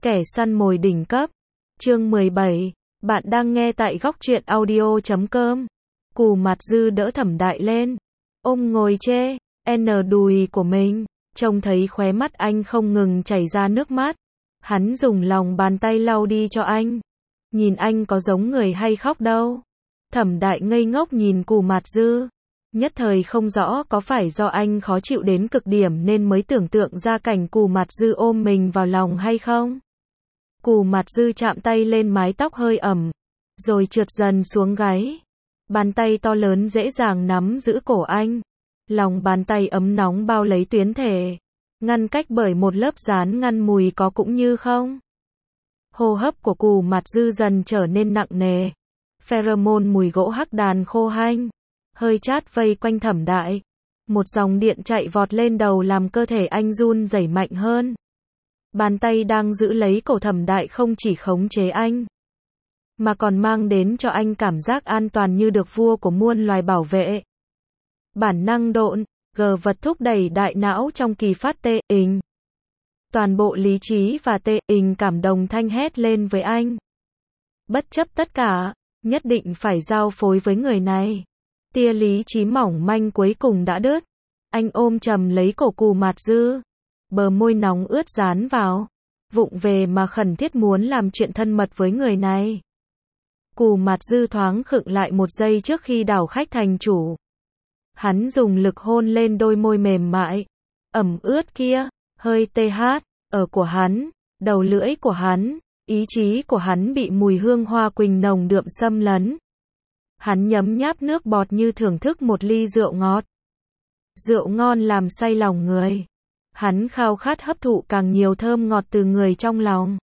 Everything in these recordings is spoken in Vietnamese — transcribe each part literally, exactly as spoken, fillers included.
Kẻ săn mồi đỉnh cấp. Chương mười bảy. Bạn đang nghe tại góc truyện audio chấm com. Cù Mạt Dư đỡ Thẩm Đại lên, ôm ngồi chê n đùi của mình, trông thấy khóe mắt anh không ngừng chảy ra nước mắt. Hắn dùng lòng bàn tay lau đi cho anh. Nhìn anh có giống người hay khóc đâu. Thẩm Đại ngây ngốc nhìn Cù Mạt Dư. Nhất thời không rõ có phải do anh khó chịu đến cực điểm nên mới tưởng tượng ra cảnh Cù Mạt Dư ôm mình vào lòng hay không. Cù Mạt Dư chạm tay lên mái tóc hơi ẩm, rồi trượt dần xuống gáy. Bàn tay to lớn dễ dàng nắm giữ cổ anh. Lòng bàn tay ấm nóng bao lấy tuyến thể, ngăn cách bởi một lớp dán ngăn mùi có cũng như không. Hô hấp của Cù Mạt Dư dần trở nên nặng nề. Pheromone mùi gỗ hắc đàn khô hanh, hơi chát vây quanh Thẩm Đại. Một dòng điện chạy vọt lên đầu làm cơ thể anh run rẩy mạnh hơn. Bàn tay đang giữ lấy cổ Thẩm Đại không chỉ khống chế anh, mà còn mang đến cho anh cảm giác an toàn như được vua của muôn loài bảo vệ. Bản năng độn, gờ vật thúc đẩy đại não trong kỳ phát tê ình. Toàn bộ lý trí và tê ình cảm đồng thanh hét lên với anh. Bất chấp tất cả, nhất định phải giao phối với người này. Tia lý trí mỏng manh cuối cùng đã đứt. Anh ôm chầm lấy cổ Cù Mạt Dư. Bờ môi nóng ướt dán vào. Vụng về mà khẩn thiết muốn làm chuyện thân mật với người này. Cù Mạt Dư thoáng khựng lại một giây trước khi đảo khách thành chủ. Hắn dùng lực hôn lên đôi môi mềm mại, ẩm ướt kia, hơi tê hát, ở của hắn, đầu lưỡi của hắn, ý chí của hắn bị mùi hương hoa quỳnh nồng đượm xâm lấn. Hắn nhấm nháp nước bọt như thưởng thức một ly rượu ngọt. Rượu ngon làm say lòng người. Hắn khao khát hấp thụ càng nhiều thơm ngọt từ người trong lòng.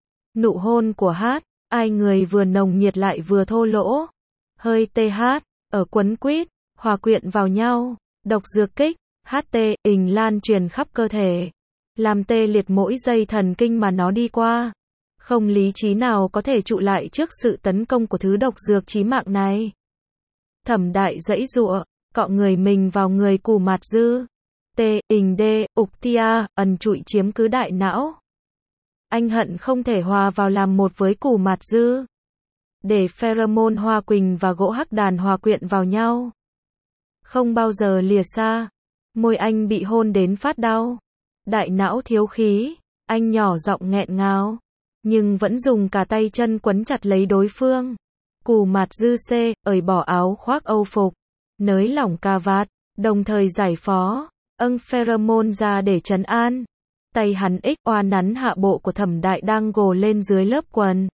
Nụ hôn của hát, ai người vừa nồng nhiệt lại vừa thô lỗ. Hơi tê hát, ở quấn quýt, hòa quyện vào nhau, độc dược kích, hát tê ình lan truyền khắp cơ thể. Làm tê liệt mỗi dây thần kinh mà nó đi qua. Không lý trí nào có thể trụ lại trước sự tấn công của thứ độc dược chí mạng này. Thẩm Đại giãy giụa, cọ người mình vào người Cù Mạt Dư. Tê, ình đê, ục tia, ẩn trụi chiếm cứ đại não. Anh hận không thể hòa vào làm một với Cù Mạt Dư. Để pheromone hoa quỳnh và gỗ hắc đàn hòa quyện vào nhau. Không bao giờ lìa xa. Môi anh bị hôn đến phát đau. Đại não thiếu khí. Anh nhỏ giọng nghẹn ngào. Nhưng vẫn dùng cả tay chân quấn chặt lấy đối phương. Cù Mạt Dư xê, ởi bỏ áo khoác âu phục. Nới lỏng cà vạt. Đồng thời giải phó. Âng pheromone ra để trấn an. Tay hắn ích oa nắn hạ bộ của Thẩm Đại đang gồ lên dưới lớp quần.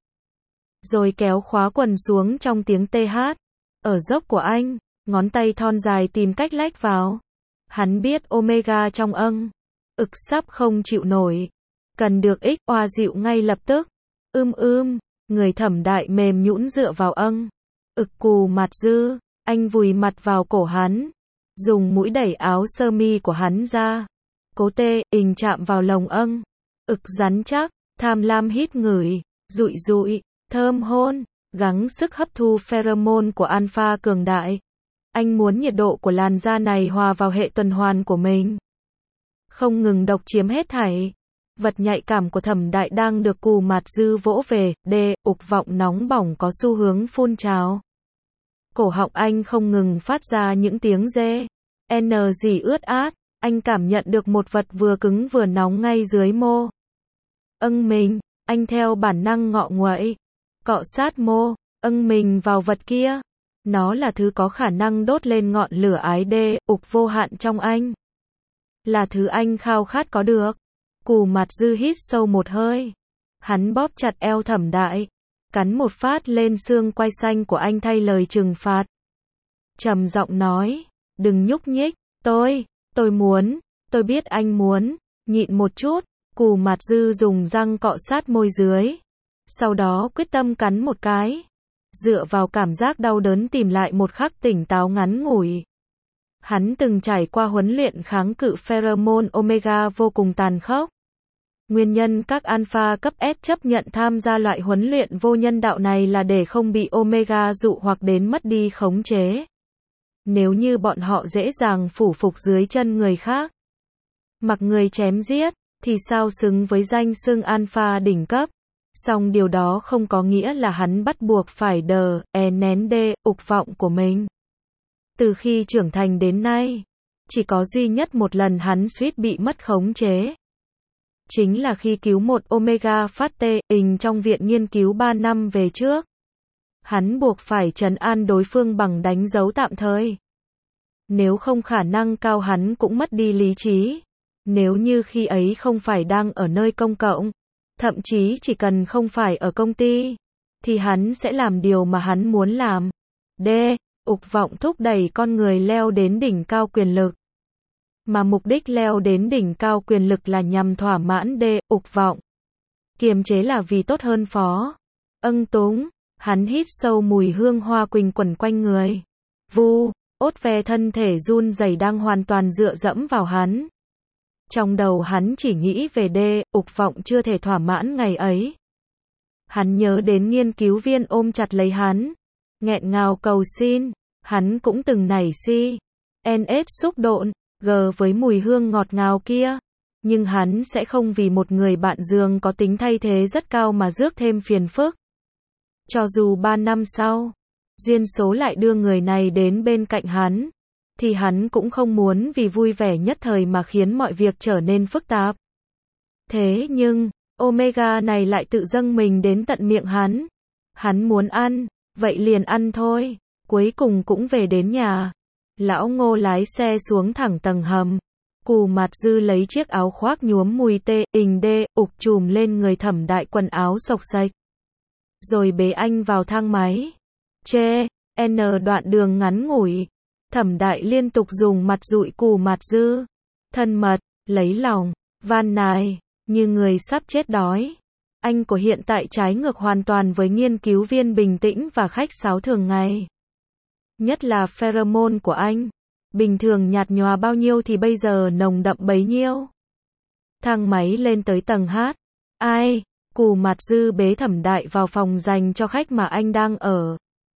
Rồi kéo khóa quần xuống trong tiếng tê hát. Ở dốc của anh, ngón tay thon dài tìm cách lách vào. Hắn biết omega trong âng. Ực sắp không chịu nổi. Cần được ích oa dịu ngay lập tức. Ưm ưm, người Thẩm Đại mềm nhũn dựa vào âng. Ực Cù Mạt Dư, anh vùi mặt vào cổ hắn. Dùng mũi đẩy áo sơ mi của hắn ra. Cố tê, ình chạm vào lồng âng. Ực rắn chắc, tham lam hít ngửi, dụi dụi, thơm hôn, gắng sức hấp thu pheromone của alpha cường đại. Anh muốn nhiệt độ của làn da này hòa vào hệ tuần hoàn của mình. Không ngừng độc chiếm hết thảy. Vật nhạy cảm của Thẩm Đại đang được Cù Mạt Dư vỗ về, đê, ục vọng nóng bỏng có xu hướng phun trào. Cổ họng anh không ngừng phát ra những tiếng rê, n gì ướt át. Anh cảm nhận được một vật vừa cứng vừa nóng ngay dưới mô. Âng mình, anh theo bản năng ngọ nguậy, cọ sát mô, âng mình vào vật kia. Nó là thứ có khả năng đốt lên ngọn lửa ái đê, ục vô hạn trong anh. Là thứ anh khao khát có được. Cù Mạt Dư hít sâu một hơi. Hắn bóp chặt eo Thẩm Đại, cắn một phát lên xương quai xanh của anh thay lời trừng phạt. Trầm giọng nói, đừng nhúc nhích, tôi, tôi muốn, tôi biết anh muốn, nhịn một chút. Cù Mạt Dư dùng răng cọ sát môi dưới. Sau đó quyết tâm cắn một cái. Dựa vào cảm giác đau đớn tìm lại một khắc tỉnh táo ngắn ngủi. Hắn từng trải qua huấn luyện kháng cự pheromone omega vô cùng tàn khốc. Nguyên nhân các alpha cấp S chấp nhận tham gia loại huấn luyện vô nhân đạo này là để không bị omega dụ hoặc đến mất đi khống chế. Nếu như bọn họ dễ dàng phủ phục dưới chân người khác, mặc người chém giết, thì sao xứng với danh xưng alpha đỉnh cấp. Song điều đó không có nghĩa là hắn bắt buộc phải đờ, e nén đê, ục vọng của mình. Từ khi trưởng thành đến nay, chỉ có duy nhất một lần hắn suýt bị mất khống chế. Chính là khi cứu một Omega phát tê ình trong viện nghiên cứu ba năm về trước. Hắn buộc phải trấn an đối phương bằng đánh dấu tạm thời. Nếu không khả năng cao hắn cũng mất đi lý trí. Nếu như khi ấy không phải đang ở nơi công cộng, thậm chí chỉ cần không phải ở công ty, thì hắn sẽ làm điều mà hắn muốn làm. D. Ục vọng thúc đẩy con người leo đến đỉnh cao quyền lực. Mà mục đích leo đến đỉnh cao quyền lực là nhằm thỏa mãn D. Ục vọng. Kiềm chế là vì tốt hơn phó. Âng túng, hắn hít sâu mùi hương hoa quỳnh quẩn quanh người. Vu, ốt ve thân thể run rẩy đang hoàn toàn dựa dẫm vào hắn. Trong đầu hắn chỉ nghĩ về D. Ục vọng chưa thể thỏa mãn ngày ấy. Hắn nhớ đến nghiên cứu viên ôm chặt lấy hắn, nghẹn ngào cầu xin. Hắn cũng từng nảy si, en ét xúc độn, G với mùi hương ngọt ngào kia. Nhưng hắn sẽ không vì một người bạn giường có tính thay thế rất cao mà rước thêm phiền phức. Cho dù ba năm sau, duyên số lại đưa người này đến bên cạnh hắn, thì hắn cũng không muốn vì vui vẻ nhất thời mà khiến mọi việc trở nên phức tạp. Thế nhưng, Omega này lại tự dâng mình đến tận miệng hắn. Hắn muốn ăn, vậy liền ăn thôi. Cuối cùng cũng về đến nhà. Lão Ngô lái xe xuống thẳng tầng hầm. Cù Mạt Dư lấy chiếc áo khoác nhuốm mùi tê, ình đê, ục chùm lên người Thẩm Đại quần áo xộc xệch. Rồi bế anh vào thang máy. Chê, N đoạn đường ngắn ngủi. Thẩm Đại liên tục dùng mặt dụi Cù Mạt Dư. Thân mật, lấy lòng, van nài, như người sắp chết đói. Anh của hiện tại trái ngược hoàn toàn với nghiên cứu viên bình tĩnh và khách sáo thường ngày. Nhất là pheromone của anh. Bình thường nhạt nhòa bao nhiêu thì bây giờ nồng đậm bấy nhiêu. Thang máy lên tới tầng H. Ai? Cù Mạt Dư bế Thẩm Đại vào phòng dành cho khách mà anh đang ở.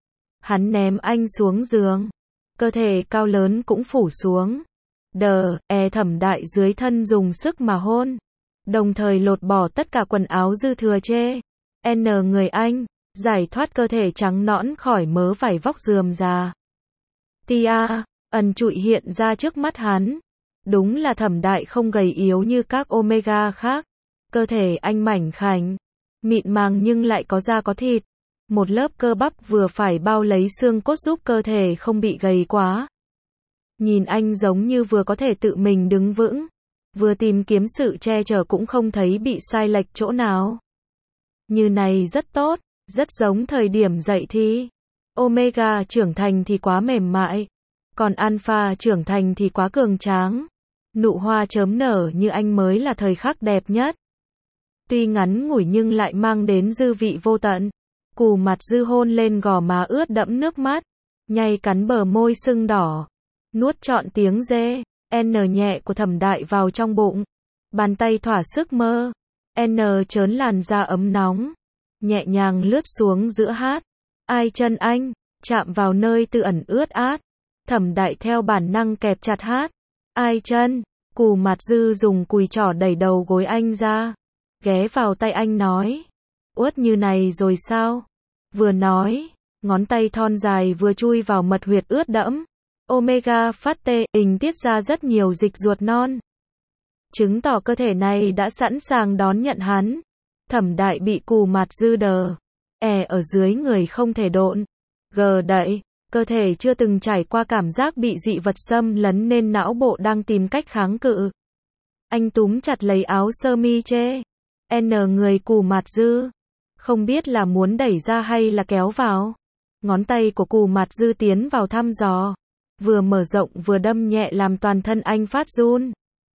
Hắn ném anh xuống giường. Cơ thể cao lớn cũng phủ xuống. Đờ, e Thẩm Đại dưới thân dùng sức mà hôn. Đồng thời lột bỏ tất cả quần áo dư thừa chê. N người anh. Giải thoát cơ thể trắng nõn khỏi mớ vải vóc rườm rà. Tia, ẩn trụi hiện ra trước mắt hắn. Đúng là Thẩm Đại không gầy yếu như các Omega khác. Cơ thể anh mảnh khảnh, mịn màng nhưng lại có da có thịt. Một lớp cơ bắp vừa phải bao lấy xương cốt giúp cơ thể không bị gầy quá. Nhìn anh giống như vừa có thể tự mình đứng vững, vừa tìm kiếm sự che chở cũng không thấy bị sai lệch chỗ nào. Như này rất tốt. Rất giống thời điểm dậy thì. Omega trưởng thành thì quá mềm mại. Còn Alpha trưởng thành thì quá cường tráng. Nụ hoa chớm nở như anh mới là thời khắc đẹp nhất. Tuy ngắn ngủi nhưng lại mang đến dư vị vô tận. Cù Mạt Dư hôn lên gò má ướt đẫm nước mắt. Nhai cắn bờ môi sưng đỏ. Nuốt trọn tiếng dê. N nhẹ của Thẩm Đại vào trong bụng. Bàn tay thỏa sức mơ. N trớn làn da ấm nóng. Nhẹ nhàng lướt xuống giữa hát. Ai chân anh, chạm vào nơi tư ẩn ướt át. Thẩm Đại theo bản năng kẹp chặt hát. Ai chân, Cù Mạt Dư dùng cùi trỏ đẩy đầu gối anh ra. Ghé vào tay anh nói. Uất như này rồi sao? Vừa nói, ngón tay thon dài vừa chui vào mật huyệt ướt đẫm. Omega phát tê, ình tiết ra rất nhiều dịch ruột non. Chứng tỏ cơ thể này đã sẵn sàng đón nhận hắn. Thẩm Đại bị Cù Mạt Dư đờ, e ở dưới người không thể độn, gờ đậy, cơ thể chưa từng trải qua cảm giác bị dị vật xâm lấn nên não bộ đang tìm cách kháng cự. Anh túm chặt lấy áo sơ mi chê, N người Cù Mạt Dư, không biết là muốn đẩy ra hay là kéo vào. Ngón tay của Cù Mạt Dư tiến vào thăm dò, vừa mở rộng vừa đâm nhẹ làm toàn thân anh phát run.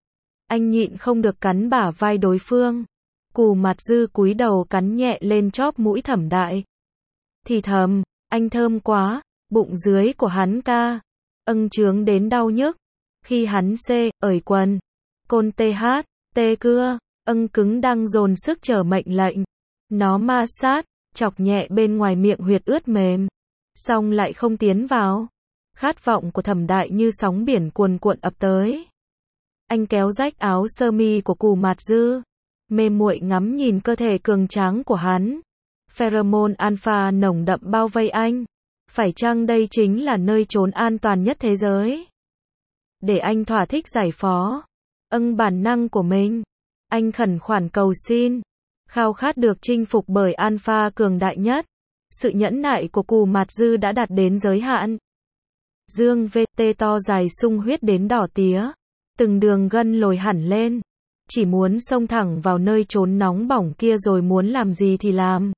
Anh nhịn không được cắn bả vai đối phương. Cù Mạt Dư cúi đầu cắn nhẹ lên chóp mũi Thẩm Đại. Thì thầm, anh thơm quá, bụng dưới của hắn ca. Âng chướng đến đau nhức. Khi hắn xê, ởi quần. Côn tê hát, tê cưa, âng cứng đang dồn sức chờ mệnh lệnh. Nó ma sát, chọc nhẹ bên ngoài miệng huyệt ướt mềm. Xong lại không tiến vào. Khát vọng của Thẩm Đại như sóng biển cuồn cuộn ập tới. Anh kéo rách áo sơ mi của Cù Mạt Dư, mê muội ngắm nhìn cơ thể cường tráng của hắn. Pheromone alpha nồng đậm bao vây anh. Phải chăng đây chính là nơi trốn an toàn nhất thế giới? Để anh thỏa thích giải phó, âng bản năng của mình. Anh khẩn khoản cầu xin, khao khát được chinh phục bởi alpha cường đại nhất. Sự nhẫn nại của Cù Mạt Dư đã đạt đến giới hạn. Dương vê tê to dài sung huyết đến đỏ tía, từng đường gân lồi hẳn lên. Chỉ muốn xông thẳng vào nơi trốn nóng bỏng kia rồi muốn làm gì thì làm.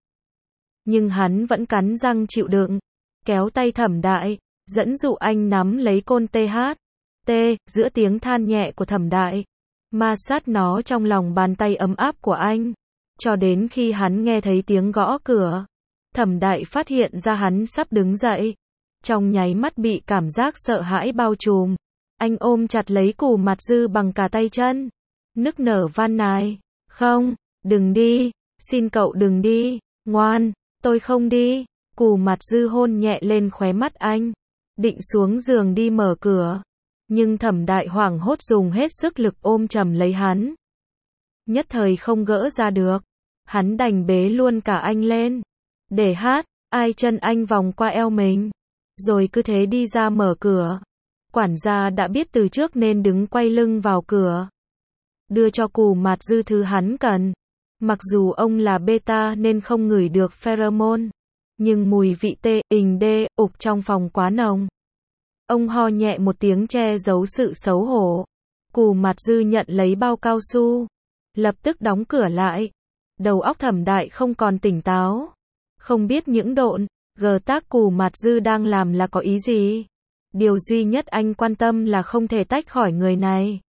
Nhưng hắn vẫn cắn răng chịu đựng, kéo tay Thẩm Đại, dẫn dụ anh nắm lấy côn tê hát. T, giữa tiếng than nhẹ của Thẩm Đại, ma sát nó trong lòng bàn tay ấm áp của anh. Cho đến khi hắn nghe thấy tiếng gõ cửa, Thẩm Đại phát hiện ra hắn sắp đứng dậy. Trong nháy mắt bị cảm giác sợ hãi bao trùm. Anh ôm chặt lấy Cù Mạt Dư bằng cả tay chân, nức nở van nài. Không, đừng đi, xin cậu đừng đi, ngoan, tôi không đi. Cù Mạt Dư hôn nhẹ lên khóe mắt anh, định xuống giường đi mở cửa. Nhưng Thẩm Đại hoảng hốt dùng hết sức lực ôm chầm lấy hắn. Nhất thời không gỡ ra được, hắn đành bế luôn cả anh lên. Để hát, ai chân anh vòng qua eo mình, rồi cứ thế đi ra mở cửa. Quản gia đã biết từ trước nên đứng quay lưng vào cửa, đưa cho Cù Mạt Dư thứ hắn cần. Mặc dù ông là beta nên không ngửi được pheromone, nhưng mùi vị tê, ình đê, ục trong phòng quá nồng. Ông ho nhẹ một tiếng che giấu sự xấu hổ. Cù Mạt Dư nhận lấy bao cao su, lập tức đóng cửa lại. Đầu óc Thẩm Đại không còn tỉnh táo, không biết những độn, gờ tác Cù Mạt Dư đang làm là có ý gì. Điều duy nhất anh quan tâm là không thể tách khỏi người này.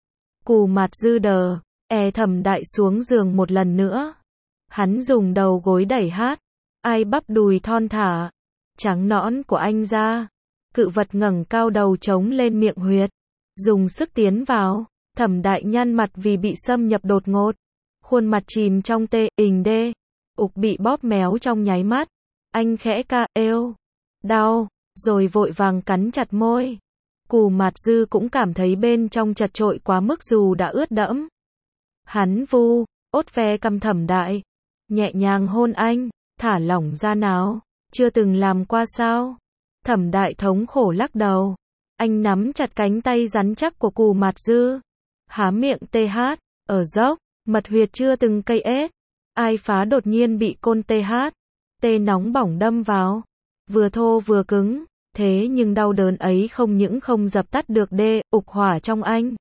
Cù Mạt Dư đờ, e Thẩm Đại xuống giường một lần nữa. Hắn dùng đầu gối đẩy hát, ai bắp đùi thon thả, trắng nõn của anh ra. Cự vật ngẩng cao đầu trống lên miệng huyệt, dùng sức tiến vào. Thẩm Đại nhăn mặt vì bị xâm nhập đột ngột, khuôn mặt chìm trong tê, ình đê, ục bị bóp méo trong nháy mắt. Anh khẽ ca, êu, đau, rồi vội vàng cắn chặt môi. Cù Mạt Dư cũng cảm thấy bên trong chật chội quá mức dù đã ướt đẫm. Hắn vu, ốt ve cằm Thẩm Đại, nhẹ nhàng hôn anh, thả lỏng ra nào, chưa từng làm qua sao? Thẩm Đại thống khổ lắc đầu. Anh nắm chặt cánh tay rắn chắc của Cù Mạt Dư, há miệng tê hát, ở dốc, mật huyệt chưa từng cây ết. Ai phá đột nhiên bị côn tê hát, tê nóng bỏng đâm vào, vừa thô vừa cứng. Thế nhưng đau đớn ấy không những không dập tắt được đê, ục hỏa trong anh,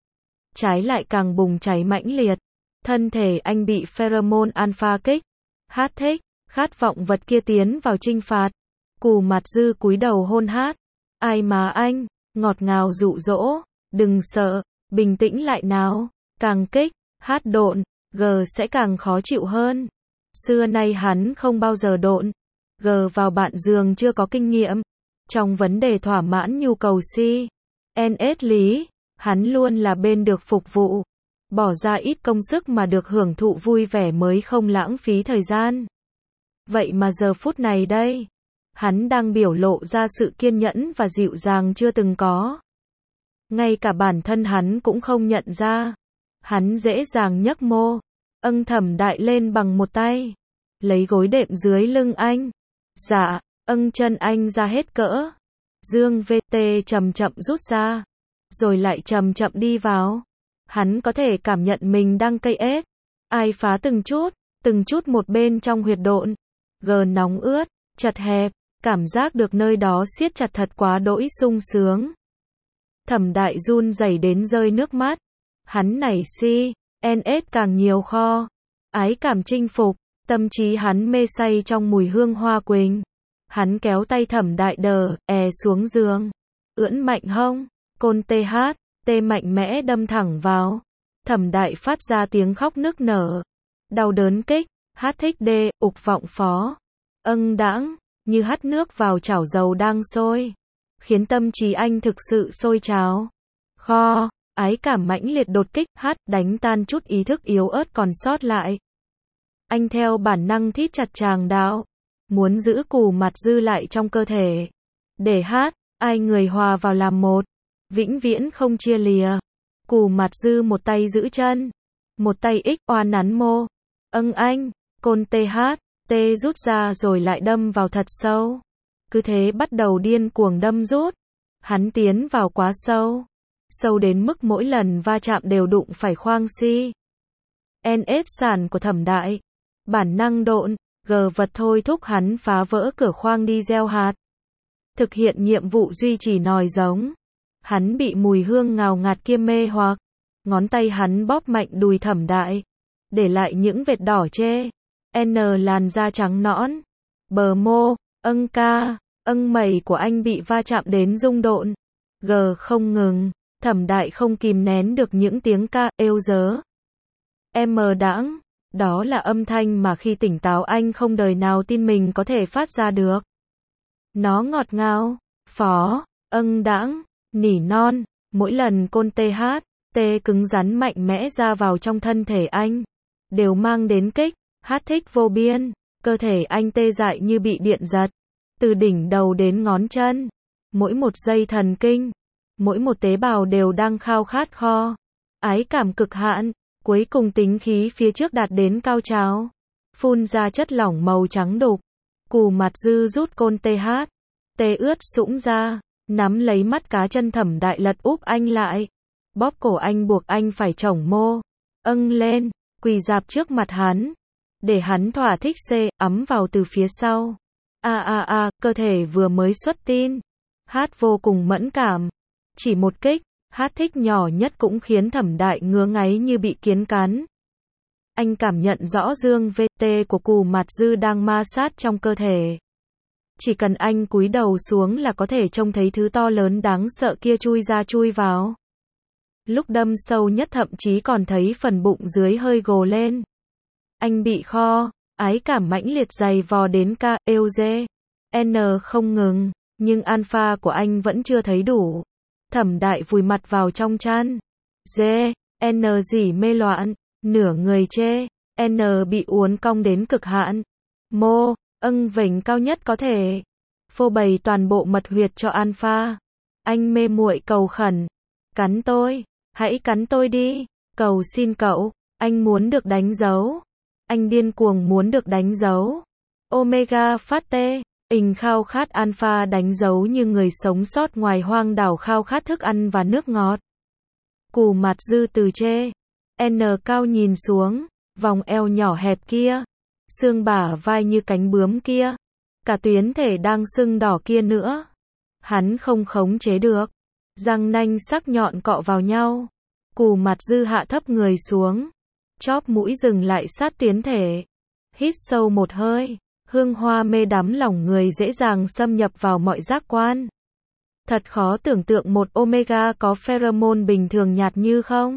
trái lại càng bùng cháy mãnh liệt. Thân thể anh bị pheromone alpha kích, hát thích, khát vọng vật kia tiến vào chinh phạt. Cù Mạt Dư cúi đầu hôn hát, ai mà anh, ngọt ngào dụ dỗ, đừng sợ, bình tĩnh lại nào, càng kích, hát độn, gờ sẽ càng khó chịu hơn. Xưa nay hắn không bao giờ độn, gờ vào bạn giường chưa có kinh nghiệm. Trong vấn đề thỏa mãn nhu cầu si, en ét lý, hắn luôn là bên được phục vụ, bỏ ra ít công sức mà được hưởng thụ vui vẻ mới không lãng phí thời gian. Vậy mà giờ phút này đây, hắn đang biểu lộ ra sự kiên nhẫn và dịu dàng chưa từng có. Ngay cả bản thân hắn cũng không nhận ra. Hắn dễ dàng nhấc mô, âng Thẩm Đại lên bằng một tay, lấy gối đệm dưới lưng anh. Dạ, âng chân anh ra hết cỡ. Dương vê tê chậm chậm rút ra, rồi lại chậm chậm đi vào. Hắn có thể cảm nhận mình đang cây ết. Ai phá từng chút, từng chút một bên trong huyệt độn. Gờ nóng ướt, chật hẹp, cảm giác được nơi đó siết chặt thật quá đỗi sung sướng. Thẩm Đại run rẩy đến rơi nước mắt. Hắn nảy si, en ét càng nhiều kho. Ái cảm chinh phục, tâm trí hắn mê say trong mùi hương hoa quỳnh. Hắn kéo tay Thẩm Đại đờ, è xuống giường. Ưỡn mạnh hông, côn tê hát, tê mạnh mẽ đâm thẳng vào. Thẩm Đại phát ra tiếng khóc nức nở. Đau đớn kích, hát thích đê, ục vọng phó. Âng đãng, như hắt nước vào chảo dầu đang sôi. Khiến tâm trí anh thực sự sôi trào. Kho, ái cảm mãnh liệt đột kích, hát, đánh tan chút ý thức yếu ớt còn sót lại. Anh theo bản năng thít chặt tràng đạo, muốn giữ Cù Mạt Dư lại trong cơ thể. Để hát, ai người hòa vào làm một, vĩnh viễn không chia lìa. Cù Mặt Dư một tay giữ chân, một tay ích oan nắn mô. Âng anh, côn tê hát, tê rút ra rồi lại đâm vào thật sâu. Cứ thế bắt đầu điên cuồng đâm rút. Hắn tiến vào quá sâu. Sâu đến mức mỗi lần va chạm đều đụng phải khoang si. en ét sàn của Thẩm Đại. Bản năng độn, gờ vật thôi thúc hắn phá vỡ cửa khoang đi gieo hạt. Thực hiện nhiệm vụ duy trì nòi giống. Hắn bị mùi hương ngào ngạt kia mê hoặc. Ngón tay hắn bóp mạnh đùi Thẩm Đại. Để lại những vệt đỏ chê. N làn da trắng nõn. Bờ mô, âng ca, âng mẩy của anh bị va chạm đến rung độn. G không ngừng. Thẩm Đại không kìm nén được những tiếng ca, êu dớ. M đãng. Đó là âm thanh mà khi tỉnh táo anh không đời nào tin mình có thể phát ra được. Nó ngọt ngào, phó, âng đãng, nỉ non. Mỗi lần côn tê hát, tê cứng rắn mạnh mẽ ra vào trong thân thể anh. Đều mang đến kích, hát thích vô biên. Cơ thể anh tê dại như bị điện giật. Từ đỉnh đầu đến ngón chân. Mỗi một dây thần kinh. Mỗi một tế bào đều đang khao khát kho. Ái cảm cực hạn. Cuối cùng tính khí phía trước đạt đến cao trào. Phun ra chất lỏng màu trắng đục. Cù Mặt Dư rút côn tê hát. Tê ướt sũng ra. Nắm lấy mắt cá chân Thẩm Đại lật úp anh lại. Bóp cổ anh buộc anh phải chổng mô. Âng lên. Quỳ dạp trước mặt hắn. Để hắn thỏa thích xê, ấm vào từ phía sau. A a a, cơ thể vừa mới xuất tin. Hát vô cùng mẫn cảm. Chỉ một kích. Hát thích nhỏ nhất cũng khiến Thẩm Đại ngứa ngáy như bị kiến cắn. Anh cảm nhận rõ dương vê tê của Cù Mặt Dư đang ma sát trong cơ thể. Chỉ cần anh cúi đầu xuống là có thể trông thấy thứ to lớn đáng sợ kia chui ra chui vào. Lúc đâm sâu nhất thậm chí còn thấy phần bụng dưới hơi gồ lên. Anh bị kho, ái cảm mãnh liệt dày vò đến ca, êu dê. N không ngừng, nhưng alpha của anh vẫn chưa thấy đủ. Thẩm Đại vùi mặt vào trong chăn. Dê, N dỉ mê loạn, nửa người chê. N bị uốn cong đến cực hạn. Mô, âng vểnh cao nhất có thể. Phô bày toàn bộ mật huyệt cho alpha. Anh mê muội cầu khẩn. Cắn tôi, hãy cắn tôi đi. Cầu xin cậu, anh muốn được đánh dấu. Anh điên cuồng muốn được đánh dấu. Omega phát tê. Ình khao khát alpha đánh dấu như người sống sót ngoài hoang đảo khao khát thức ăn và nước ngọt. Cù Mặt Dư từ chê. N cao nhìn xuống. Vòng eo nhỏ hẹp kia. Xương bả vai như cánh bướm kia. Cả tuyến thể đang sưng đỏ kia nữa. Hắn không khống chế được. Răng nanh sắc nhọn cọ vào nhau. Cù Mặt Dư hạ thấp người xuống. Chóp mũi dừng lại sát tuyến thể. Hít sâu một hơi. Hương hoa mê đắm lòng người dễ dàng xâm nhập vào mọi giác quan. Thật khó tưởng tượng một omega có pheromone bình thường nhạt như không?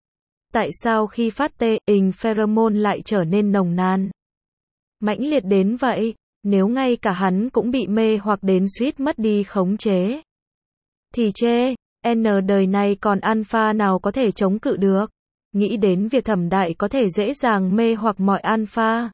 Tại sao khi phát tê, ình pheromone lại trở nên nồng nàn? Mãnh liệt đến vậy, nếu ngay cả hắn cũng bị mê hoặc đến suýt mất đi khống chế. Thì chê, N đời này còn alpha nào có thể chống cự được? Nghĩ đến việc Thẩm Đại có thể dễ dàng mê hoặc mọi alpha.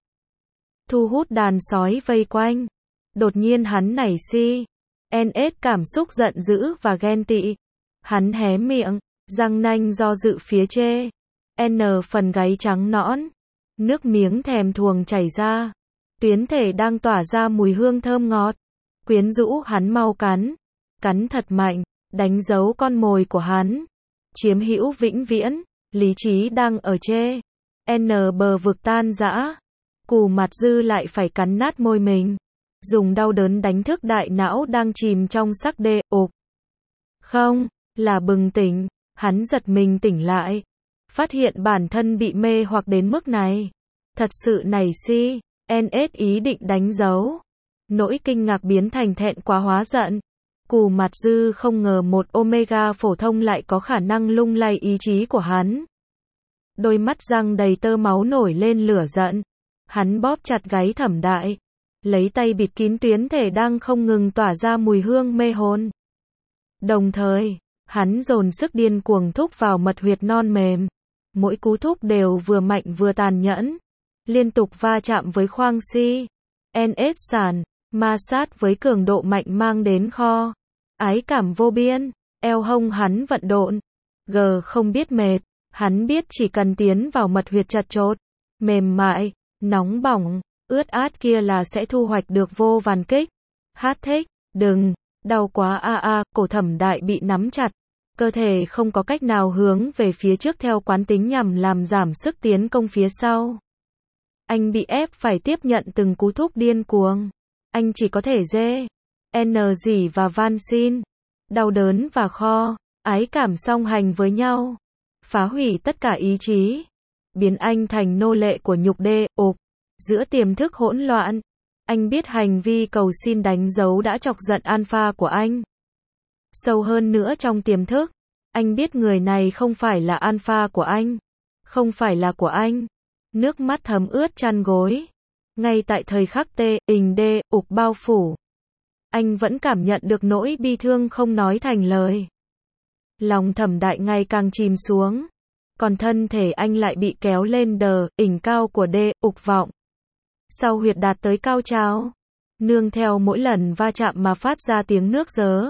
Thu hút đàn sói vây quanh. Đột nhiên hắn nảy si. en ét cảm xúc giận dữ và ghen tị. Hắn hé miệng, răng nanh do dự phía chê. N phần gáy trắng nõn. Nước miếng thèm thuồng chảy ra. Tuyến thể đang tỏa ra mùi hương thơm ngọt. Quyến rũ hắn mau cắn. Cắn thật mạnh, đánh dấu con mồi của hắn. Chiếm hữu vĩnh viễn, lý trí đang ở chê. N bờ vực tan rã. Cù Mặt Dư lại phải cắn nát môi mình. Dùng đau đớn đánh thức đại não đang chìm trong sắc đê, ục. Không, là bừng tỉnh. Hắn giật mình tỉnh lại. Phát hiện bản thân bị mê hoặc đến mức này. Thật sự nảy si. en ét ý định đánh dấu. Nỗi kinh ngạc biến thành thẹn quá hóa giận. Cù Mặt Dư không ngờ một omega phổ thông lại có khả năng lung lay ý chí của hắn. Đôi mắt răng đầy tơ máu nổi lên lửa giận. Hắn bóp chặt gáy Thẩm Đại. Lấy tay bịt kín tuyến thể đang không ngừng tỏa ra mùi hương mê hồn. Đồng thời, hắn dồn sức điên cuồng thúc vào mật huyệt non mềm. Mỗi cú thúc đều vừa mạnh vừa tàn nhẫn. Liên tục va chạm với khoang si. en ét sàn, ma sát với cường độ mạnh mang đến kho. Ái cảm vô biên. Eo hông hắn vận độn. G không biết mệt, hắn biết chỉ cần tiến vào mật huyệt chật chội, mềm mại, nóng bỏng, ướt át kia là sẽ thu hoạch được vô vàn kích. H thích, đừng, đau quá a a, cổ Thẩm Đại bị nắm chặt, cơ thể không có cách nào hướng về phía trước theo quán tính nhằm làm giảm sức tiến công phía sau. Anh bị ép phải tiếp nhận từng cú thúc điên cuồng. Anh chỉ có thể dê, n dỉ và van xin, đau đớn và kho, ái cảm song hành với nhau, phá hủy tất cả ý chí, biến anh thành nô lệ của nhục đê, ục. Giữa tiềm thức hỗn loạn, anh biết hành vi cầu xin đánh dấu đã chọc giận alpha của anh. Sâu hơn nữa trong tiềm thức, anh biết người này không phải là alpha của anh, không phải là của anh. Nước mắt thấm ướt chăn gối. Ngay tại thời khắc tê, ình đê, ục bao phủ, anh vẫn cảm nhận được nỗi bi thương không nói thành lời. Lòng Thẩm Đại ngày càng chìm xuống, còn thân thể anh lại bị kéo lên đờ, ình cao của đê, ục vọng. Sau huyệt đạt tới cao trào, nương theo mỗi lần va chạm mà phát ra tiếng nước dớ.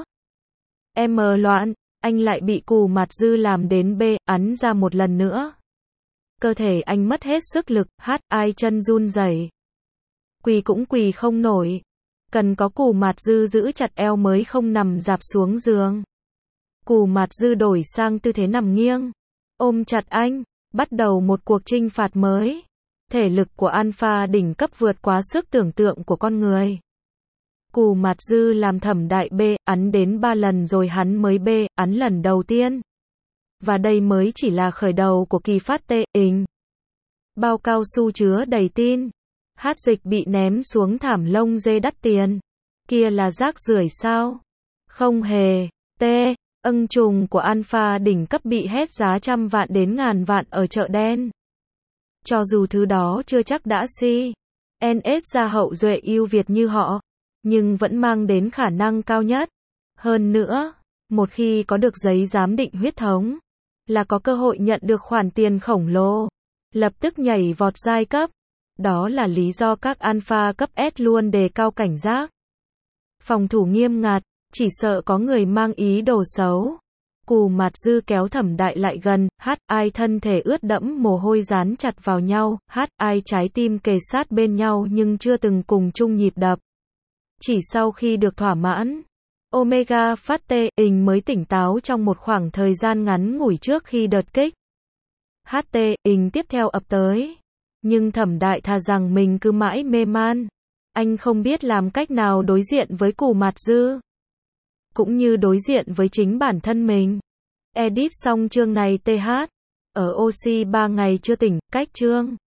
M loạn, anh lại bị Cù Mạt Dư làm đến bê, ắn ra một lần nữa. Cơ thể anh mất hết sức lực, hát, ai chân run rẩy. Quỳ cũng quỳ không nổi. Cần có Cù Mạt Dư giữ chặt eo mới không nằm rạp xuống giường. Cù Mạt Dư đổi sang tư thế nằm nghiêng, ôm chặt anh, bắt đầu một cuộc chinh phạt mới. Thể lực của alpha đỉnh cấp vượt quá sức tưởng tượng của con người. Cù Mạt Dư làm Thẩm Đại bê, ắn đến ba lần rồi hắn mới bê, ắn lần đầu tiên. Và đây mới chỉ là khởi đầu của kỳ phát tê, ình. Bao cao su chứa đầy tin. Hát dịch bị ném xuống thảm lông dê đắt tiền. Kia là rác rưởi sao? Không hề. Tê, âng trùng của alpha đỉnh cấp bị hết giá trăm vạn đến ngàn vạn ở chợ đen. Cho dù thứ đó chưa chắc đã si. en ét ra hậu duệ ưu việt như họ, nhưng vẫn mang đến khả năng cao nhất. Hơn nữa, một khi có được giấy giám định huyết thống, là có cơ hội nhận được khoản tiền khổng lồ, lập tức nhảy vọt giai cấp. Đó là lý do các alpha cấp S luôn đề cao cảnh giác, phòng thủ nghiêm ngặt, chỉ sợ có người mang ý đồ xấu. Cù Mạt Dư kéo Thẩm Đại lại gần, hát, ai thân thể ướt đẫm mồ hôi dán chặt vào nhau, hát, ai trái tim kề sát bên nhau nhưng chưa từng cùng chung nhịp đập. Chỉ sau khi được thỏa mãn, Omega phát tê, ình mới tỉnh táo trong một khoảng thời gian ngắn ngủi trước khi đợt kích. hát tê, ình tiếp theo ập tới. Nhưng Thẩm Đại thà rằng mình cứ mãi mê man. Anh không biết làm cách nào đối diện với Cù Mạt Dư, cũng như đối diện với chính bản thân mình. Edit xong chương này th. Ở oxy ba ngày chưa tỉnh, cách chương.